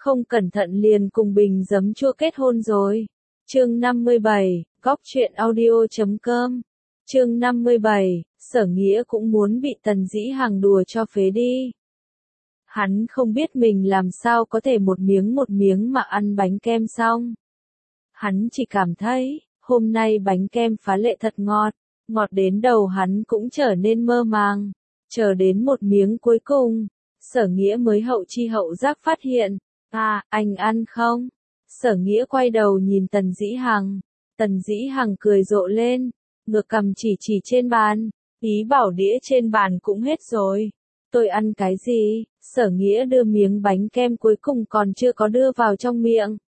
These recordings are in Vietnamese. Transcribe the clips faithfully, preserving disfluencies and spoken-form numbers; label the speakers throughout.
Speaker 1: không cẩn thận liền cùng bình giấm chua kết hôn rồi. Chương năm mươi bảy, góc truyện audio chấm com. Chương năm mươi bảy, Sở Nghĩa cũng muốn bị Tần Dĩ Hằng đùa cho phế đi. Hắn không biết mình làm sao có thể một miếng một miếng mà ăn bánh kem xong. Hắn chỉ cảm thấy, hôm nay bánh kem phá lệ thật ngọt, ngọt đến đầu hắn cũng trở nên mơ màng. Chờ đến một miếng cuối cùng, Sở Nghĩa mới hậu chi hậu giác phát hiện, à, anh ăn không? Sở Nghĩa quay đầu nhìn Tần Dĩ Hằng, Tần Dĩ Hằng cười rộ lên, ngược cầm chỉ chỉ trên bàn, ý bảo đĩa trên bàn cũng hết rồi. Tôi ăn cái gì? Sở Nghĩa đưa miếng bánh kem cuối cùng còn chưa có đưa vào trong miệng.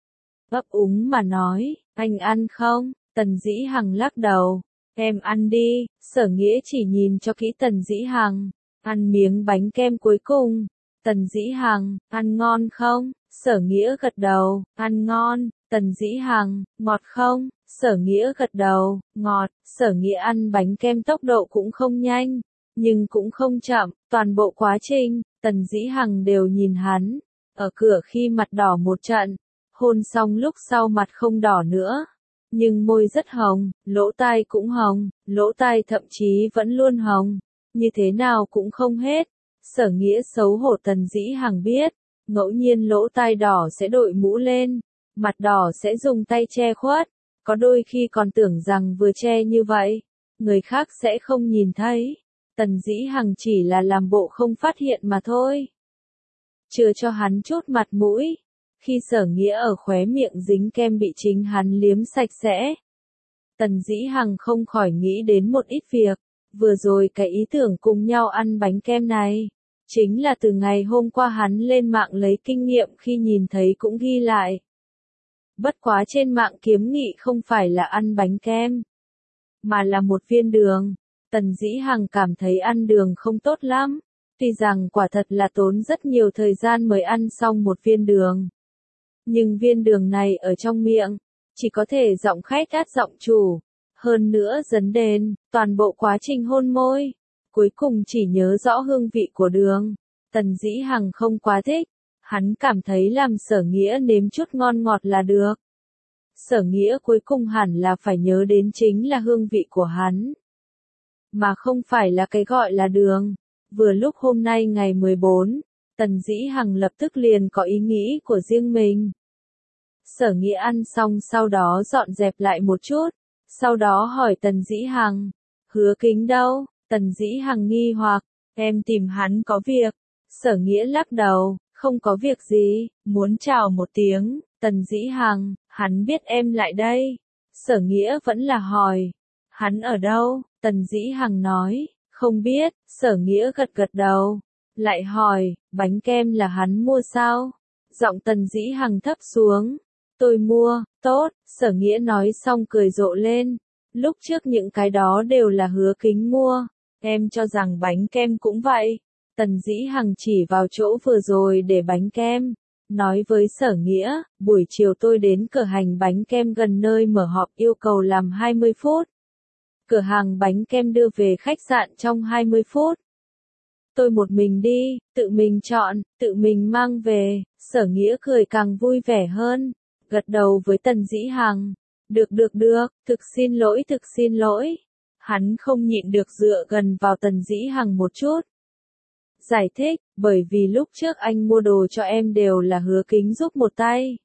Speaker 1: Ấp úng mà nói, anh ăn không? Tần Dĩ Hằng lắc đầu, em ăn đi. Sở Nghĩa chỉ nhìn cho kỹ Tần Dĩ Hằng, ăn miếng bánh kem cuối cùng. Tần Dĩ Hằng, ăn ngon không? Sở Nghĩa gật đầu, ăn ngon. Tần Dĩ Hằng, ngọt không? Sở Nghĩa gật đầu, ngọt. Sở Nghĩa ăn bánh kem tốc độ cũng không nhanh, nhưng cũng không chậm, toàn bộ quá trình, Tần Dĩ Hằng đều nhìn hắn, ở cửa khi mặt đỏ một trận, hôn xong lúc sau mặt không đỏ nữa, nhưng môi rất hồng, lỗ tai cũng hồng, lỗ tai thậm chí vẫn luôn hồng, như thế nào cũng không hết. Sở Nghĩa xấu hổ Tần Dĩ Hằng biết, ngẫu nhiên lỗ tai đỏ sẽ đội mũ lên, mặt đỏ sẽ dùng tay che khuất, có đôi khi còn tưởng rằng vừa che như vậy, người khác sẽ không nhìn thấy. Tần Dĩ Hằng chỉ là làm bộ không phát hiện mà thôi. Chưa cho hắn chút mặt mũi. Khi Sở Nghĩa ở khóe miệng dính kem bị chính hắn liếm sạch sẽ. Tần Dĩ Hằng không khỏi nghĩ đến một ít việc. Vừa rồi cái ý tưởng cùng nhau ăn bánh kem này, chính là từ ngày hôm qua hắn lên mạng lấy kinh nghiệm khi nhìn thấy cũng ghi lại. Bất quá trên mạng kiếm nghị không phải là ăn bánh kem, mà là một viên đường. Tần Dĩ Hằng cảm thấy ăn đường không tốt lắm, tuy rằng quả thật là tốn rất nhiều thời gian mới ăn xong một viên đường. Nhưng viên đường này ở trong miệng, chỉ có thể giọng khách át giọng chủ, hơn nữa dấn đền, toàn bộ quá trình hôn môi, cuối cùng chỉ nhớ rõ hương vị của đường. Tần Dĩ Hằng không quá thích, hắn cảm thấy làm Sở Nghĩa nếm chút ngon ngọt là được. Sở Nghĩa cuối cùng hẳn là phải nhớ đến chính là hương vị của hắn, mà không phải là cái gọi là đường. Vừa lúc hôm nay ngày mười bốn, Tần Dĩ Hằng lập tức liền có ý nghĩ của riêng mình. Sở Nghĩa ăn xong sau đó dọn dẹp lại một chút, sau đó hỏi Tần Dĩ Hằng, Hứa Kính đâu? Tần Dĩ Hằng nghi hoặc, em tìm hắn có việc. Sở Nghĩa lắc đầu, không có việc gì, muốn chào một tiếng. Tần Dĩ Hằng, hắn biết em lại đây. Sở Nghĩa vẫn là hỏi, hắn ở đâu? Tần Dĩ Hằng nói, không biết. Sở Nghĩa gật gật đầu, lại hỏi, bánh kem là hắn mua sao? Giọng Tần Dĩ Hằng thấp xuống, tôi mua. Tốt. Sở Nghĩa nói xong cười rộ lên, lúc trước những cái đó đều là Hứa Kính mua, em cho rằng bánh kem cũng vậy. Tần Dĩ Hằng chỉ vào chỗ vừa rồi để bánh kem, nói với Sở Nghĩa, buổi chiều tôi đến cửa hàng bánh kem gần nơi mở họp yêu cầu làm hai mươi phút. Cửa hàng bánh kem đưa về khách sạn trong hai mươi phút. Tôi một mình đi, tự mình chọn, tự mình mang về. Sở Nghĩa cười càng vui vẻ hơn, gật đầu với Tần Dĩ Hằng. Được được được, thực xin lỗi thực xin lỗi. Hắn không nhịn được dựa gần vào Tần Dĩ Hằng một chút. Giải thích, bởi vì lúc trước anh mua đồ cho em đều là Hứa Kính giúp một tay,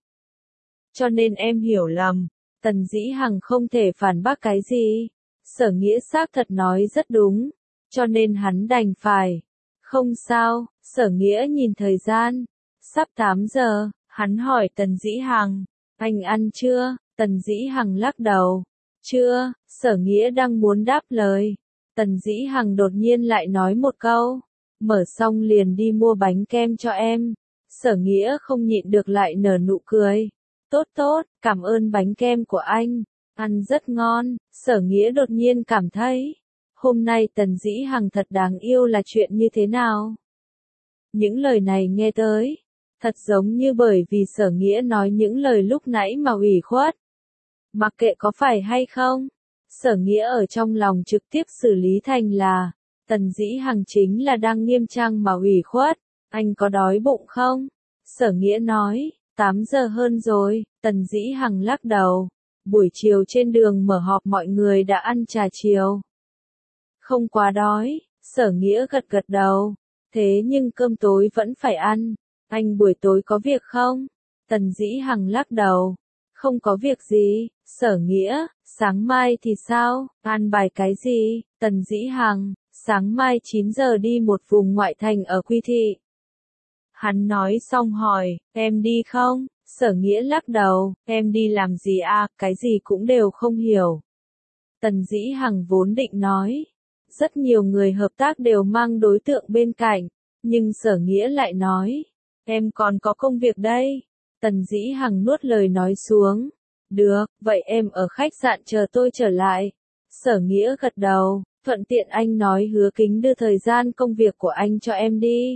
Speaker 1: cho nên em hiểu lầm. Tần Dĩ Hằng không thể phản bác cái gì. Sở Nghĩa xác thật nói rất đúng, cho nên hắn đành phải. Không sao. Sở Nghĩa nhìn thời gian, sắp tám giờ, hắn hỏi Tần Dĩ Hằng, anh ăn chưa? Tần Dĩ Hằng lắc đầu, chưa. Sở Nghĩa đang muốn đáp lời, Tần Dĩ Hằng đột nhiên lại nói một câu, mở xong liền đi mua bánh kem cho em. Sở Nghĩa không nhịn được lại nở nụ cười, tốt tốt, cảm ơn bánh kem của anh, ăn rất ngon. Sở Nghĩa đột nhiên cảm thấy, hôm nay Tần Dĩ Hằng thật đáng yêu là chuyện như thế nào? Những lời này nghe tới, thật giống như bởi vì Sở Nghĩa nói những lời lúc nãy mà ủy khuất. Mặc kệ có phải hay không, Sở Nghĩa ở trong lòng trực tiếp xử lý thành là, Tần Dĩ Hằng chính là đang nghiêm trang mà ủy khuất. Anh có đói bụng không? Sở Nghĩa nói, tám giờ hơn rồi, Tần Dĩ Hằng lắc đầu. Buổi chiều trên đường mở họp mọi người đã ăn trà chiều. Không quá đói, Sở Nghĩa gật gật đầu. Thế nhưng cơm tối vẫn phải ăn. Anh buổi tối có việc không? Tần Dĩ Hằng lắc đầu. Không có việc gì, Sở Nghĩa, sáng mai thì sao, an bài cái gì? Tần Dĩ Hằng, sáng mai chín giờ đi một vùng ngoại thành ở Quy Thị. Hắn nói xong hỏi, em đi không? Sở Nghĩa lắc đầu, em đi làm gì à, cái gì cũng đều không hiểu. Tần Dĩ Hằng vốn định nói, rất nhiều người hợp tác đều mang đối tượng bên cạnh, nhưng Sở Nghĩa lại nói, em còn có công việc đây. Tần Dĩ Hằng nuốt lời nói xuống, được, vậy em ở khách sạn chờ tôi trở lại. Sở Nghĩa gật đầu, thuận tiện anh nói Hứa Kính đưa thời gian công việc của anh cho em đi.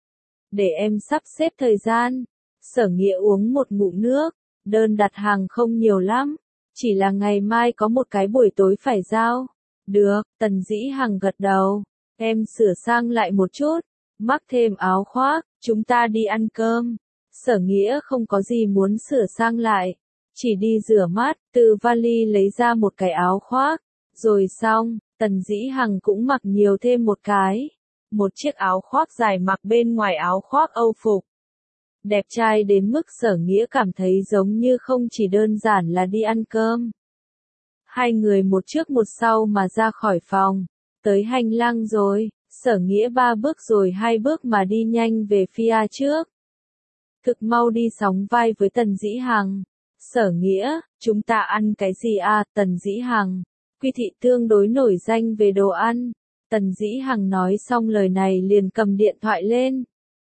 Speaker 1: Để em sắp xếp thời gian. Sở Nghĩa uống một ngụm nước, đơn đặt hàng không nhiều lắm, chỉ là ngày mai có một cái buổi tối phải giao. Được, Tần Dĩ Hằng gật đầu, em sửa sang lại một chút, mắc thêm áo khoác, chúng ta đi ăn cơm. Sở Nghĩa không có gì muốn sửa sang lại, chỉ đi rửa mắt, từ vali lấy ra một cái áo khoác, rồi xong, Tần Dĩ Hằng cũng mặc nhiều thêm một cái, một chiếc áo khoác dài mặc bên ngoài áo khoác Âu phục. Đẹp trai đến mức Sở Nghĩa cảm thấy giống như không chỉ đơn giản là đi ăn cơm. Hai người một trước một sau mà ra khỏi phòng, tới hành lang rồi, Sở Nghĩa ba bước rồi hai bước mà đi nhanh về phía trước. Thực mau đi sóng vai với Tần Dĩ Hằng. Sở Nghĩa, chúng ta ăn cái gì à? Tần Dĩ Hằng, Quy Thị tương đối nổi danh về đồ ăn. Tần Dĩ Hằng nói xong lời này liền cầm điện thoại lên.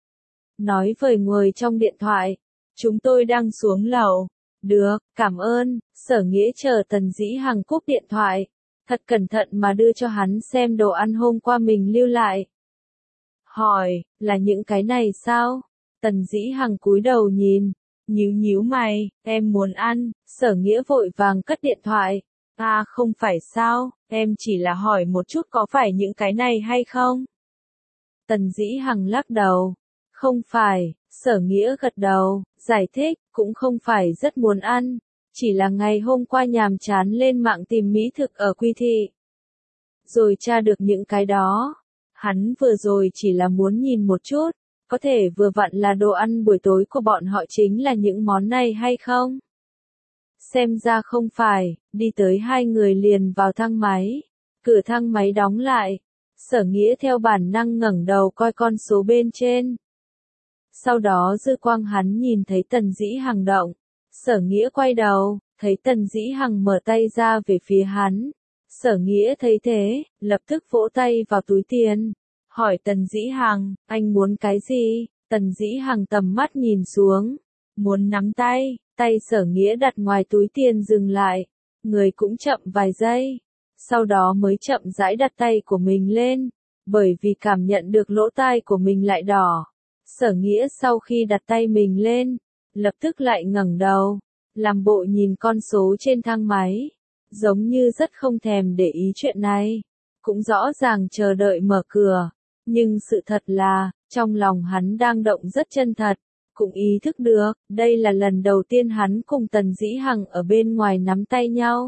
Speaker 1: Nói vời ngồi trong điện thoại, chúng tôi đang xuống lầu. Được, cảm ơn. Sở Nghĩa chờ Tần Dĩ Hằng cúp điện thoại, thật cẩn thận mà đưa cho hắn xem đồ ăn hôm qua mình lưu lại. Hỏi, là những cái này sao? Tần Dĩ Hằng cúi đầu nhìn, nhíu nhíu mày, em muốn ăn. Sở Nghĩa vội vàng cất điện thoại. À không phải sao, em chỉ là hỏi một chút có phải những cái này hay không? Tần Dĩ Hằng lắc đầu. Không phải. Sở Nghĩa gật đầu, giải thích, cũng không phải rất muốn ăn, chỉ là ngày hôm qua nhàm chán lên mạng tìm mỹ thực ở Quy Thị. Rồi tra được những cái đó. Hắn vừa rồi chỉ là muốn nhìn một chút, có thể vừa vặn là đồ ăn buổi tối của bọn họ chính là những món này hay không? Xem ra không phải, đi tới hai người liền vào thang máy. Cửa thang máy đóng lại. Sở Nghĩa theo bản năng ngẩng đầu coi con số bên trên. Sau đó dư quang hắn nhìn thấy Tần Dĩ Hằng động. Sở Nghĩa quay đầu, thấy Tần Dĩ Hằng mở tay ra về phía hắn. Sở Nghĩa thấy thế, lập tức vỗ tay vào túi tiền. Hỏi Tần Dĩ Hằng, anh muốn cái gì? Tần Dĩ Hằng tầm mắt nhìn xuống. Muốn nắm tay, tay Sở Nghĩa đặt ngoài túi tiền dừng lại. Người cũng chậm vài giây. Sau đó mới chậm rãi đặt tay của mình lên. Bởi vì cảm nhận được lỗ tai của mình lại đỏ. Sở Nghĩa sau khi đặt tay mình lên, lập tức lại ngẩng đầu, làm bộ nhìn con số trên thang máy, giống như rất không thèm để ý chuyện này, cũng rõ ràng chờ đợi mở cửa, nhưng sự thật là, trong lòng hắn đang động rất chân thật, cũng ý thức được, đây là lần đầu tiên hắn cùng Tần Dĩ Hằng ở bên ngoài nắm tay nhau.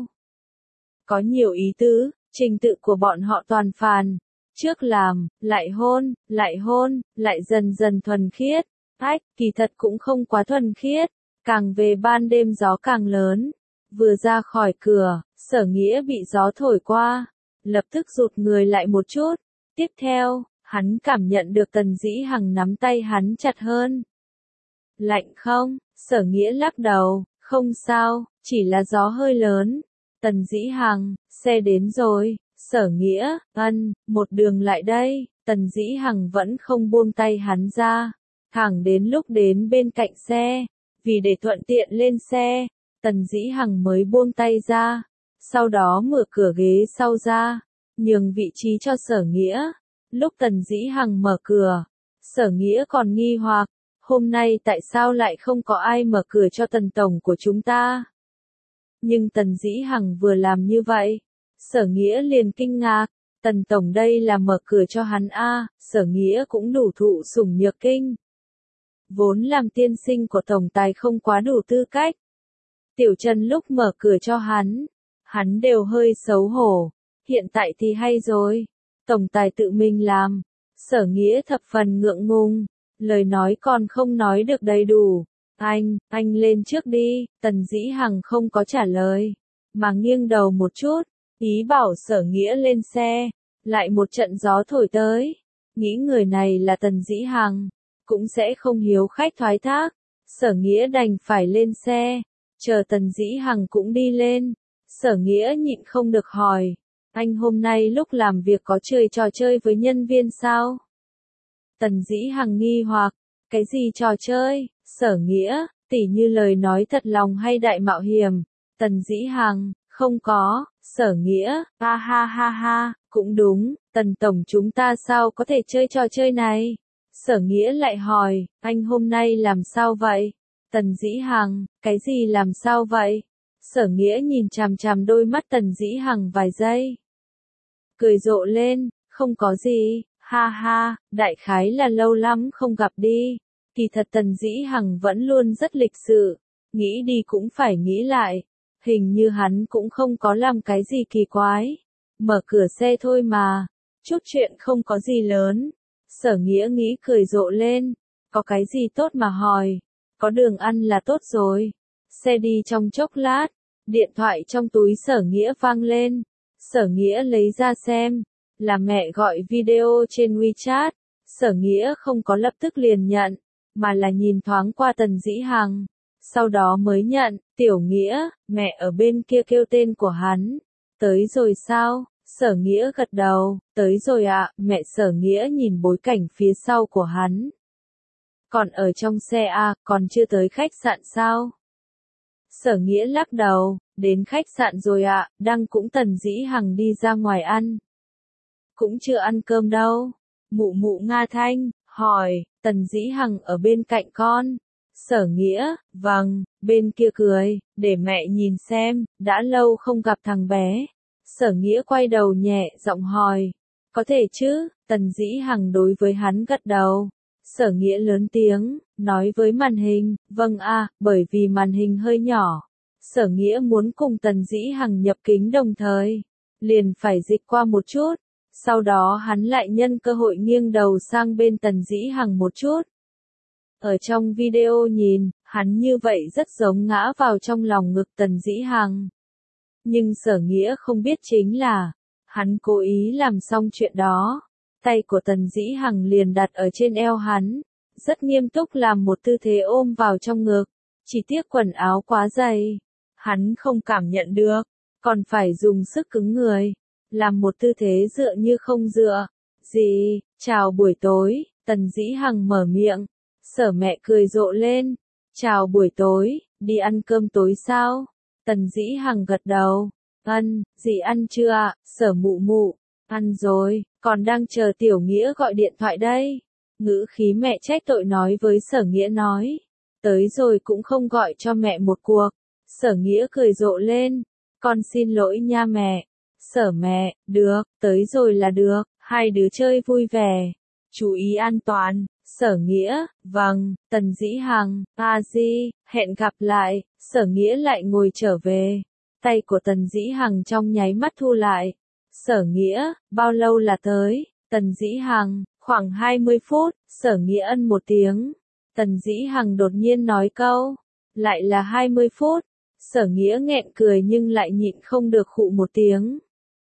Speaker 1: Có nhiều ý tứ, trình tự của bọn họ toàn phàn. Trước làm, lại hôn, lại hôn, lại dần dần thuần khiết. Ách, kỳ thật cũng không quá thuần khiết. Càng về ban đêm gió càng lớn. Vừa ra khỏi cửa, Sở Nghĩa bị gió thổi qua. Lập tức rụt người lại một chút. Tiếp theo, hắn cảm nhận được Tần Dĩ Hằng nắm tay hắn chặt hơn. Lạnh không? Sở Nghĩa lắc đầu, không sao, chỉ là gió hơi lớn. Tần Dĩ Hằng, xe đến rồi. Sở Nghĩa, ân, một đường lại đây, Tần Dĩ Hằng vẫn không buông tay hắn ra, thẳng đến lúc đến bên cạnh xe, vì để thuận tiện lên xe, Tần Dĩ Hằng mới buông tay ra, sau đó mở cửa ghế sau ra, nhường vị trí cho Sở Nghĩa. Lúc Tần Dĩ Hằng mở cửa, Sở Nghĩa còn nghi hoặc, hôm nay tại sao lại không có ai mở cửa cho Tần Tổng của chúng ta? Nhưng Tần Dĩ Hằng vừa làm như vậy, Sở Nghĩa liền kinh ngạc, Tần Tổng đây là mở cửa cho hắn a, Sở Nghĩa cũng đủ thụ sủng nhược kinh. vốn làm tiên sinh của tổng tài không quá đủ tư cách. Tiểu Trần lúc mở cửa cho hắn, hắn đều hơi xấu hổ, hiện tại thì hay rồi, tổng tài tự mình làm, Sở Nghĩa thập phần ngượng ngùng, lời nói còn không nói được đầy đủ, anh, anh lên trước đi, Tần Dĩ Hằng không có trả lời, mà nghiêng đầu một chút, ý bảo Sở Nghĩa lên xe, lại một trận gió thổi tới, nghĩ người này là Tần Dĩ Hằng, cũng sẽ không hiếu khách thoái thác, Sở Nghĩa đành phải lên xe, chờ Tần Dĩ Hằng cũng đi lên, Sở Nghĩa nhịn không được hỏi, anh hôm nay lúc làm việc có chơi trò chơi với nhân viên sao? Tần Dĩ Hằng nghi hoặc, cái gì trò chơi? Sở Nghĩa, tỉ như lời nói thật lòng hay đại mạo hiểm? Tần Dĩ Hằng, không có. Sở Nghĩa, ha ha ha ha, cũng đúng, Tần Tổng chúng ta sao có thể chơi trò chơi này? Sở Nghĩa lại hỏi, anh hôm nay làm sao vậy? Tần Dĩ Hằng, cái gì làm sao vậy? Sở Nghĩa nhìn chằm chằm đôi mắt Tần Dĩ Hằng vài giây. Cười rộ lên, không có gì, ha ha, đại khái là lâu lắm không gặp đi. Kỳ thật Tần Dĩ Hằng vẫn luôn rất lịch sự, nghĩ đi cũng phải nghĩ lại, hình như hắn cũng không có làm cái gì kỳ quái. Mở cửa xe thôi mà, chút chuyện không có gì lớn. Sở Nghĩa nghĩ cười rộ lên, có cái gì tốt mà hỏi, có đường ăn là tốt rồi. Xe đi trong chốc lát, điện thoại trong túi Sở Nghĩa vang lên, Sở Nghĩa lấy ra xem, là mẹ gọi video trên WeChat, Sở Nghĩa không có lập tức liền nhận, mà là nhìn thoáng qua Tần Dĩ Hằng, sau đó mới nhận, Tiểu Nghĩa, mẹ ở bên kia kêu tên của hắn, tới rồi sao? Sở Nghĩa gật đầu, tới rồi ạ, mẹ. Sở Nghĩa nhìn bối cảnh phía sau của hắn. Còn ở trong xe à, còn chưa tới khách sạn sao? Sở Nghĩa lắc đầu, đến khách sạn rồi ạ, đang cũng Tần Dĩ Hằng đi ra ngoài ăn. Cũng chưa ăn cơm đâu. Mụ mụ Nga Thanh, hỏi, Tần Dĩ Hằng ở bên cạnh con. Sở Nghĩa, vâng, bên kia cười, để mẹ nhìn xem, đã lâu không gặp thằng bé. Sở Nghĩa quay đầu nhẹ giọng hỏi, có thể chứ? Tần Dĩ Hằng đối với hắn gật đầu. Sở Nghĩa lớn tiếng, nói với màn hình, vâng a, bởi vì màn hình hơi nhỏ. Sở Nghĩa muốn cùng Tần Dĩ Hằng nhập kính đồng thời, liền phải dịch qua một chút. Sau đó hắn lại nhân cơ hội nghiêng đầu sang bên Tần Dĩ Hằng một chút. Ở trong video nhìn, hắn như vậy rất giống ngã vào trong lòng ngực Tần Dĩ Hằng. Nhưng Sở Nghĩa không biết chính là, hắn cố ý làm xong chuyện đó. Tay của Tần Dĩ Hằng liền đặt ở trên eo hắn, rất nghiêm túc làm một tư thế ôm vào trong ngực. Chỉ tiếc quần áo quá dày, hắn không cảm nhận được, còn phải dùng sức cứng người, làm một tư thế dựa như không dựa. Gì, chào buổi tối, Tần Dĩ Hằng mở miệng. Sở mẹ cười rộ lên, chào buổi tối, đi ăn cơm tối sao? Tần Dĩ Hằng gật đầu, ân, dì ăn chưa ạ? Sở mụ mụ, ăn rồi, còn đang chờ Tiểu Nghĩa gọi điện thoại đây. Ngữ khí mẹ trách tội nói với Sở Nghĩa nói, tới rồi cũng không gọi cho mẹ một cuộc. Sở Nghĩa cười rộ lên, con xin lỗi nha mẹ. Sở mẹ, được, tới rồi là được, hai đứa chơi vui vẻ, chú ý an toàn. Sở Nghĩa, vâng. Tần Dĩ Hằng, a di, hẹn gặp lại. Sở Nghĩa lại ngồi trở về, tay của Tần Dĩ Hằng trong nháy mắt thu lại. Sở Nghĩa, bao lâu là tới? Tần Dĩ Hằng, khoảng hai mươi phút. Sở Nghĩa ân một tiếng. Tần Dĩ Hằng đột nhiên nói câu, lại là hai mươi phút. Sở Nghĩa nghẹn cười nhưng lại nhịn không được khụ một tiếng.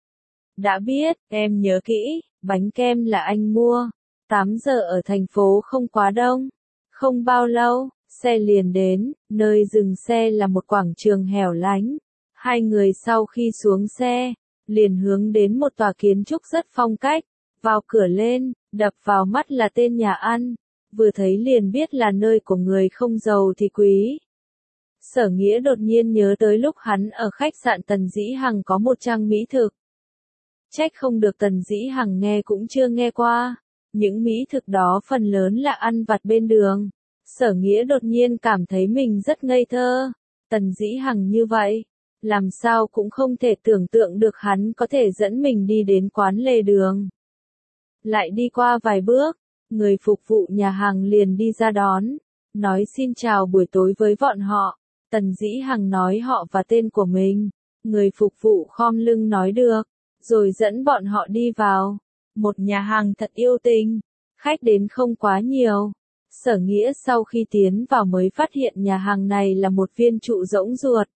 Speaker 1: Đã biết, em nhớ kỹ, bánh kem là anh mua. tám giờ ở thành phố không quá đông. Không bao lâu, xe liền đến, nơi dừng xe là một quảng trường hẻo lánh. Hai người sau khi xuống xe, liền hướng đến một tòa kiến trúc rất phong cách. Vào cửa lên, đập vào mắt là tên nhà ăn. Vừa thấy liền biết là nơi của người không giàu thì quý. Sở Nghĩa đột nhiên nhớ tới lúc hắn ở khách sạn Tần Dĩ Hằng có một trang mỹ thực. Trách không được Tần Dĩ Hằng nghe cũng chưa nghe qua. Những mỹ thực đó phần lớn là ăn vặt bên đường. Sở Nghĩa đột nhiên cảm thấy mình rất ngây thơ. Tần Dĩ Hằng như vậy, làm sao cũng không thể tưởng tượng được hắn có thể dẫn mình đi đến quán lề đường. Lại đi qua vài bước, người phục vụ nhà hàng liền đi ra đón. nói xin chào buổi tối với bọn họ. Tần Dĩ Hằng nói họ và tên của mình. Người phục vụ khom lưng nói được, rồi dẫn bọn họ đi vào. Một nhà hàng thật yêu tình, khách đến không quá nhiều. Sở Nghĩa sau khi tiến vào mới phát hiện nhà hàng này là một viên trụ rỗng ruột.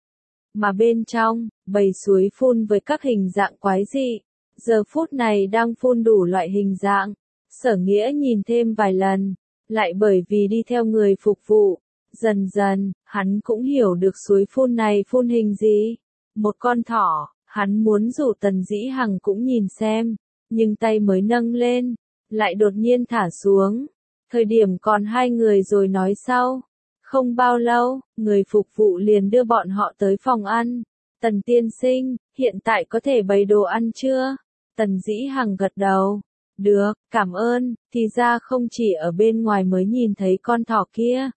Speaker 1: Mà bên trong, bầy suối phun với các hình dạng quái dị, giờ phút này đang phun đủ loại hình dạng. Sở Nghĩa nhìn thêm vài lần, lại bởi vì đi theo người phục vụ, dần dần, hắn cũng hiểu được suối phun này phun hình gì. Một con thỏ, hắn muốn rủ Tần Dĩ Hằng cũng nhìn xem, nhưng tay mới nâng lên, lại đột nhiên thả xuống. Thời điểm còn hai người rồi nói sau. Không bao lâu, người phục vụ liền đưa bọn họ tới phòng ăn. Tần tiên sinh, hiện tại có thể bày đồ ăn chưa? Tần Dĩ Hằng gật đầu. Được, cảm ơn, thì ra không chỉ ở bên ngoài mới nhìn thấy con thỏ kia.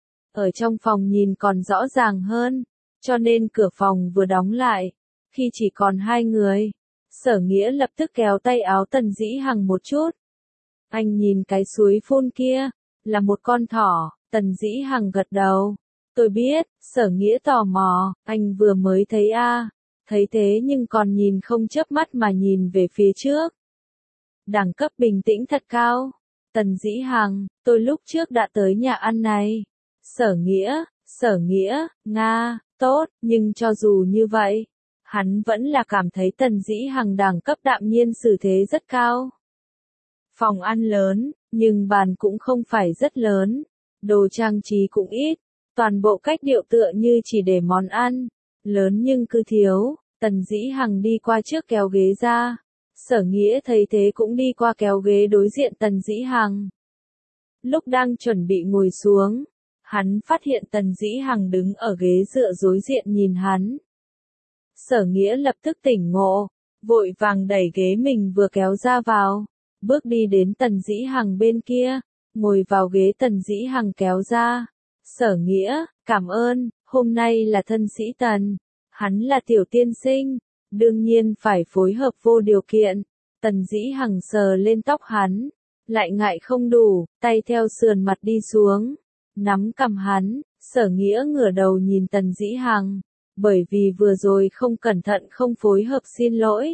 Speaker 1: Ở trong phòng nhìn còn rõ ràng hơn, cho nên cửa phòng vừa đóng lại. Khi chỉ còn hai người, Sở Nghĩa lập tức kéo tay áo Tần Dĩ Hằng một chút. Anh nhìn cái suối phun kia, là một con thỏ. Tần Dĩ Hằng gật đầu. Tôi biết, Sở Nghĩa tò mò, anh vừa mới thấy a, à. Thấy thế nhưng còn nhìn không chớp mắt mà nhìn về phía trước. Đẳng cấp bình tĩnh thật cao. Tần Dĩ Hằng, tôi lúc trước đã tới nhà ăn này. Sở Nghĩa, Sở Nghĩa, Nga, tốt, nhưng cho dù như vậy, hắn vẫn là cảm thấy Tần Dĩ Hằng đẳng cấp đạm nhiên xử thế rất cao. Phòng ăn lớn, nhưng bàn cũng không phải rất lớn. Đồ trang trí cũng ít, toàn bộ cách điệu tựa như chỉ để món ăn, lớn nhưng cứ thiếu. Tần Dĩ Hằng đi qua trước kéo ghế ra, Sở Nghĩa thấy thế cũng đi qua kéo ghế đối diện Tần Dĩ Hằng. Lúc đang chuẩn bị ngồi xuống, hắn phát hiện Tần Dĩ Hằng đứng ở ghế dựa đối diện nhìn hắn. Sở Nghĩa lập tức tỉnh ngộ, vội vàng đẩy ghế mình vừa kéo ra vào, bước đi đến Tần Dĩ Hằng bên kia. Ngồi vào ghế Tần Dĩ Hằng kéo ra. Sở Nghĩa, cảm ơn, hôm nay là thân sĩ Tần. Hắn là tiểu tiên sinh, đương nhiên phải phối hợp vô điều kiện. Tần Dĩ Hằng sờ lên tóc hắn, lại ngại không đủ, tay theo sườn mặt đi xuống, nắm cằm hắn. Sở Nghĩa ngửa đầu nhìn Tần Dĩ Hằng, bởi vì vừa rồi không cẩn thận không phối hợp xin lỗi.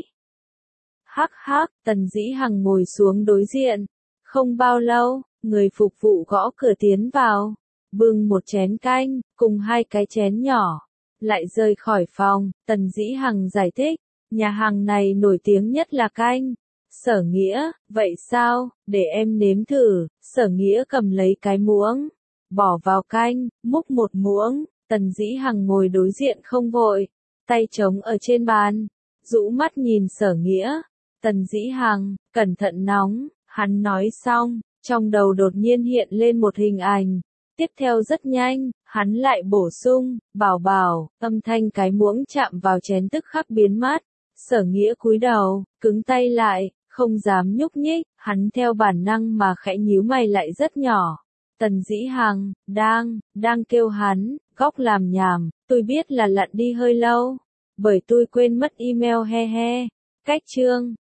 Speaker 1: Hắc hắc, Tần Dĩ Hằng ngồi xuống đối diện. Không bao lâu, người phục vụ gõ cửa tiến vào, bưng một chén canh, cùng hai cái chén nhỏ, lại rời khỏi phòng. Tần Dĩ Hằng giải thích, nhà hàng này nổi tiếng nhất là canh. Sở Nghĩa, vậy sao, để em nếm thử. Sở Nghĩa cầm lấy cái muỗng, bỏ vào canh, múc một muỗng. Tần Dĩ Hằng ngồi đối diện không vội, tay trống ở trên bàn, rũ mắt nhìn Sở Nghĩa. Tần Dĩ Hằng, cẩn thận nóng. Hắn nói xong, trong đầu đột nhiên hiện lên một hình ảnh. Tiếp theo rất nhanh, hắn lại bổ sung, bảo bảo, âm thanh cái muỗng chạm vào chén tức khắc biến mất. Sở Nghĩa cúi đầu, cứng tay lại, không dám nhúc nhích, hắn theo bản năng mà khẽ nhíu mày lại rất nhỏ. Tần Dĩ Hằng, đang, đang kêu hắn, góc làm nhảm, tôi biết là lặn đi hơi lâu, bởi tôi quên mất email he he. Cách chương